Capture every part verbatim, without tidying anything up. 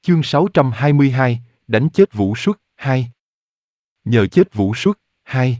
Chương sáu trăm hai mươi hai, đánh chết Vũ Xuất, hai. Nhờ chết Vũ Xuất, hai.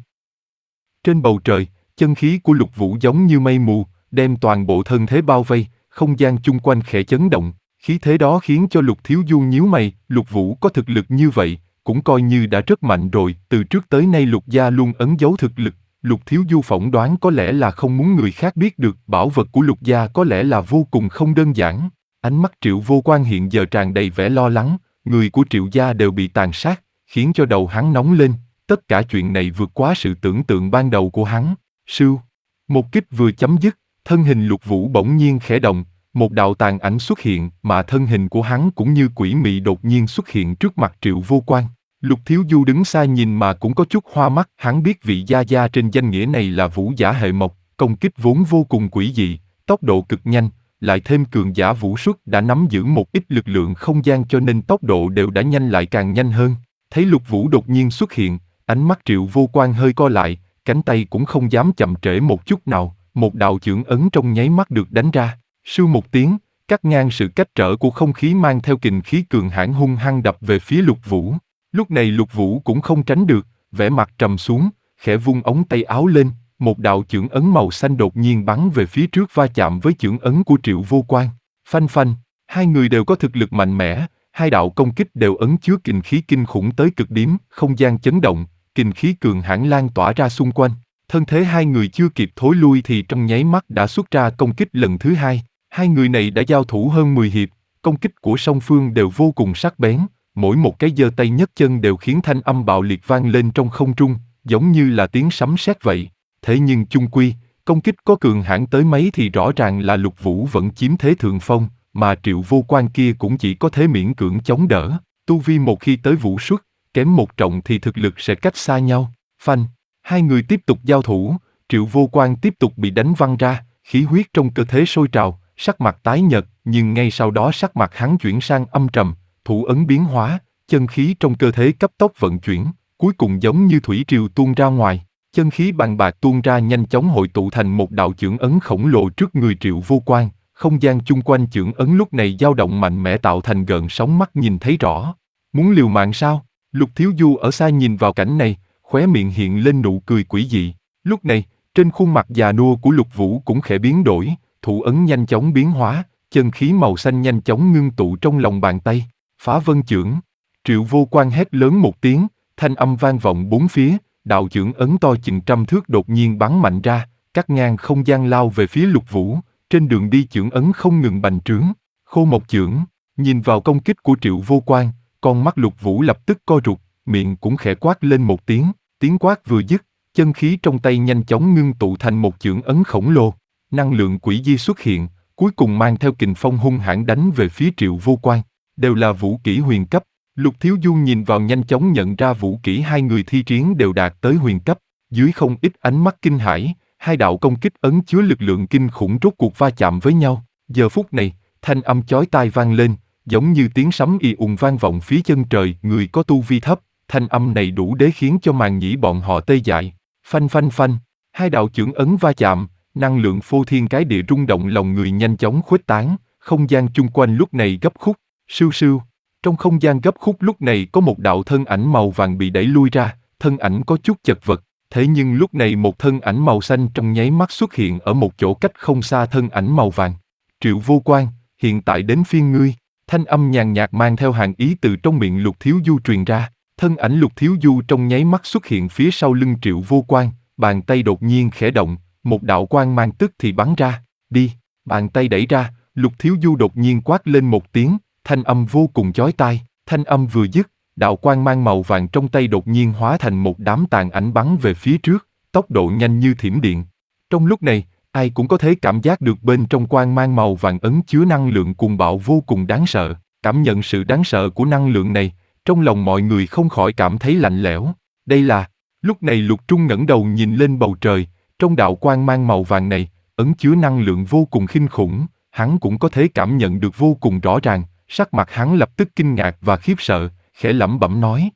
Trên bầu trời, chân khí của Lục Vũ giống như mây mù, đem toàn bộ thân thế bao vây, không gian chung quanh khẽ chấn động, khí thế đó khiến cho Lục Thiếu Du nhíu mày, Lục Vũ có thực lực như vậy, cũng coi như đã rất mạnh rồi, từ trước tới nay Lục gia luôn ẩn giấu thực lực, Lục Thiếu Du phỏng đoán có lẽ là không muốn người khác biết được, bảo vật của Lục gia có lẽ là vô cùng không đơn giản. Ánh mắt Triệu Vô Quan hiện giờ tràn đầy vẻ lo lắng, người của Triệu gia đều bị tàn sát, khiến cho đầu hắn nóng lên, tất cả chuyện này vượt quá sự tưởng tượng ban đầu của hắn. Sưu, một kích vừa chấm dứt, thân hình Lục Vũ bỗng nhiên khẽ động, một đạo tàn ảnh xuất hiện, mà thân hình của hắn cũng như quỷ mị đột nhiên xuất hiện trước mặt Triệu Vô Quan. Lục Thiếu Du đứng xa nhìn mà cũng có chút hoa mắt, hắn biết vị gia gia trên danh nghĩa này là Vũ giả hệ mộc, công kích vốn vô cùng quỷ dị, tốc độ cực nhanh, lại thêm cường giả Vũ Xuất đã nắm giữ một ít lực lượng không gian cho nên tốc độ đều đã nhanh lại càng nhanh hơn. Thấy Lục Vũ đột nhiên xuất hiện, ánh mắt Triệu Vô Quan hơi co lại, cánh tay cũng không dám chậm trễ một chút nào, một đạo chưởng ấn trong nháy mắt được đánh ra, sưu một tiếng, cắt ngang sự cách trở của không khí mang theo kình khí cường hãn hung hăng đập về phía Lục Vũ. Lúc này Lục Vũ cũng không tránh được, vẻ mặt trầm xuống, khẽ vung ống tay áo lên, một đạo chưởng ấn màu xanh đột nhiên bắn về phía trước va chạm với chưởng ấn của Triệu Vô Quan. Phanh phanh, hai người đều có thực lực mạnh mẽ, hai đạo công kích đều ấn chứa kình khí kinh khủng tới cực điểm, không gian chấn động, kình khí cường hãn lan tỏa ra xung quanh. Thân thế hai người chưa kịp thối lui thì trong nháy mắt đã xuất ra công kích lần thứ hai. Hai người này đã giao thủ hơn mười hiệp, công kích của song phương đều vô cùng sắc bén, mỗi một cái giơ tay nhấc chân đều khiến thanh âm bạo liệt vang lên trong không trung, giống như là tiếng sấm sét vậy. Thế nhưng chung quy, công kích có cường hãn tới mấy thì rõ ràng là Lục Vũ vẫn chiếm thế thượng phong, mà Triệu Vô Quan kia cũng chỉ có thế miễn cưỡng chống đỡ. Tu vi một khi tới Vũ Xuất, kém một trọng thì thực lực sẽ cách xa nhau. Phanh, hai người tiếp tục giao thủ, Triệu Vô Quan tiếp tục bị đánh văng ra, khí huyết trong cơ thể sôi trào, sắc mặt tái nhợt, nhưng ngay sau đó sắc mặt hắn chuyển sang âm trầm, thủ ấn biến hóa, chân khí trong cơ thể cấp tốc vận chuyển, cuối cùng giống như thủy triều tuôn ra ngoài. Chân khí bằng bạc tuôn ra nhanh chóng hội tụ thành một đạo chưởng ấn khổng lồ trước người Triệu Vô Quan, không gian chung quanh chưởng ấn lúc này dao động mạnh mẽ tạo thành gợn sóng mắt nhìn thấy rõ. Muốn liều mạng sao? Lục Thiếu Du ở xa nhìn vào cảnh này, khóe miệng hiện lên nụ cười quỷ dị. Lúc này, trên khuôn mặt già nua của Lục Vũ cũng khẽ biến đổi, thủ ấn nhanh chóng biến hóa, chân khí màu xanh nhanh chóng ngưng tụ trong lòng bàn tay. Phá vân chưởng. Triệu Vô Quan hét lớn một tiếng, thanh âm vang vọng bốn phía. Đạo chưởng ấn to chừng trăm thước đột nhiên bắn mạnh ra, cắt ngang không gian lao về phía Lục Vũ, trên đường đi chưởng ấn không ngừng bành trướng. Khô một chưởng, nhìn vào công kích của Triệu Vô Quan, con mắt Lục Vũ lập tức co rụt, miệng cũng khẽ quát lên một tiếng, tiếng quát vừa dứt, chân khí trong tay nhanh chóng ngưng tụ thành một chưởng ấn khổng lồ, năng lượng quỷ di xuất hiện, cuối cùng mang theo kình phong hung hãn đánh về phía Triệu Vô Quan, đều là vũ kỹ huyền cấp. Lục Thiếu Du nhìn vào nhanh chóng nhận ra vũ kỹ hai người thi triển đều đạt tới huyền cấp, dưới không ít ánh mắt kinh hãi, hai đạo công kích ấn chứa lực lượng kinh khủng rốt cuộc va chạm với nhau. Giờ phút này, thanh âm chói tai vang lên, giống như tiếng sấm ì ùng vang vọng phía chân trời. Người có tu vi thấp, thanh âm này đủ để khiến cho màng nhĩ bọn họ tê dại. Phanh phanh phanh, hai đạo chưởng ấn va chạm, năng lượng phô thiên cái địa rung động lòng người nhanh chóng khuếch tán, không gian chung quanh lúc này gấp khúc, sưu sưu. Trong không gian gấp khúc lúc này có một đạo thân ảnh màu vàng bị đẩy lui ra, thân ảnh có chút chật vật, thế nhưng lúc này một thân ảnh màu xanh trong nháy mắt xuất hiện ở một chỗ cách không xa thân ảnh màu vàng. Triệu Vô Quan, hiện tại đến phiên ngươi, thanh âm nhàn nhạt mang theo hàn ý từ trong miệng Lục Thiếu Du truyền ra, thân ảnh Lục Thiếu Du trong nháy mắt xuất hiện phía sau lưng Triệu Vô Quan, bàn tay đột nhiên khẽ động, một đạo quang mang tức thì bắn ra, đi, bàn tay đẩy ra, Lục Thiếu Du đột nhiên quát lên một tiếng. Thanh âm vô cùng chói tai, thanh âm vừa dứt, đạo quang mang màu vàng trong tay đột nhiên hóa thành một đám tàn ảnh bắn về phía trước, tốc độ nhanh như thiểm điện. Trong lúc này, ai cũng có thể cảm giác được bên trong quang mang màu vàng ấn chứa năng lượng cuồng bạo vô cùng đáng sợ. Cảm nhận sự đáng sợ của năng lượng này, trong lòng mọi người không khỏi cảm thấy lạnh lẽo. Đây là, lúc này Lục Trung ngẩng đầu nhìn lên bầu trời, trong đạo quang mang màu vàng này, ấn chứa năng lượng vô cùng kinh khủng, hắn cũng có thể cảm nhận được vô cùng rõ ràng. Sắc mặt hắn lập tức kinh ngạc và khiếp sợ, khẽ lẩm bẩm nói.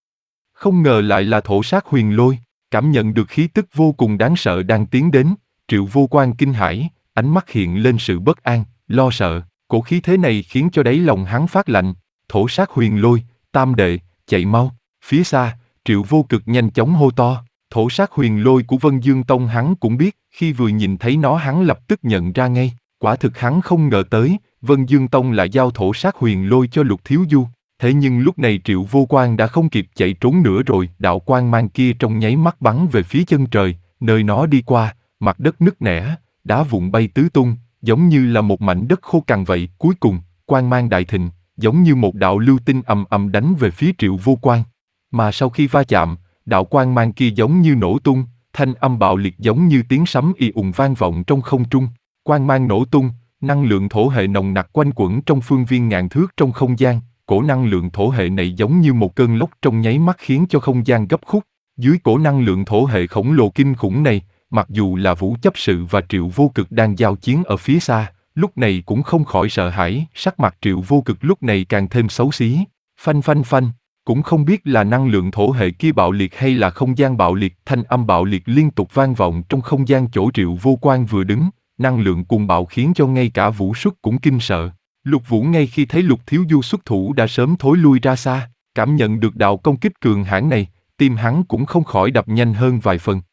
Không ngờ lại là thổ sát huyền lôi, cảm nhận được khí tức vô cùng đáng sợ đang tiến đến, Triệu Vô Quan kinh hãi, ánh mắt hiện lên sự bất an, lo sợ, cổ khí thế này khiến cho đáy lòng hắn phát lạnh, thổ sát huyền lôi, tam đệ, chạy mau. Phía xa, Triệu Vô Cực nhanh chóng hô to, thổ sát huyền lôi của Vân Dương Tông hắn cũng biết, khi vừa nhìn thấy nó hắn lập tức nhận ra ngay, quả thực hắn không ngờ tới, Vân Dương Tông lại giao thổ sát huyền lôi cho Lục Thiếu Du. Thế nhưng lúc này Triệu Vô Quan đã không kịp chạy trốn nữa rồi, đạo quang mang kia trong nháy mắt bắn về phía chân trời, nơi nó đi qua, mặt đất nứt nẻ, đá vụn bay tứ tung, giống như là một mảnh đất khô cằn vậy. Cuối cùng, quang mang đại thịnh, giống như một đạo lưu tinh ầm ầm đánh về phía Triệu Vô Quan. Mà sau khi va chạm, đạo quang mang kia giống như nổ tung, thanh âm bạo liệt giống như tiếng sấm ì ùng vang vọng trong không trung. Quang mang nổ tung, năng lượng thổ hệ nồng nặc quanh quẩn trong phương viên ngàn thước trong không gian. Cổ năng lượng thổ hệ này giống như một cơn lốc trong nháy mắt khiến cho không gian gấp khúc. Dưới cổ năng lượng thổ hệ khổng lồ kinh khủng này, mặc dù là Vũ Chấp Sự và Triệu Vô Cực đang giao chiến ở phía xa, lúc này cũng không khỏi sợ hãi, sắc mặt Triệu Vô Cực lúc này càng thêm xấu xí. Phanh phanh phanh, cũng không biết là năng lượng thổ hệ kia bạo liệt hay là không gian bạo liệt, thanh âm bạo liệt liên tục vang vọng trong không gian chỗ Triệu Vô Quan vừa đứng, năng lượng cuồng bạo khiến cho ngay cả Vũ Xuất cũng kinh sợ. Lục Vũ ngay khi thấy Lục Thiếu Du xuất thủ đã sớm thối lui ra xa, cảm nhận được đạo công kích cường hãn này, tim hắn cũng không khỏi đập nhanh hơn vài phần.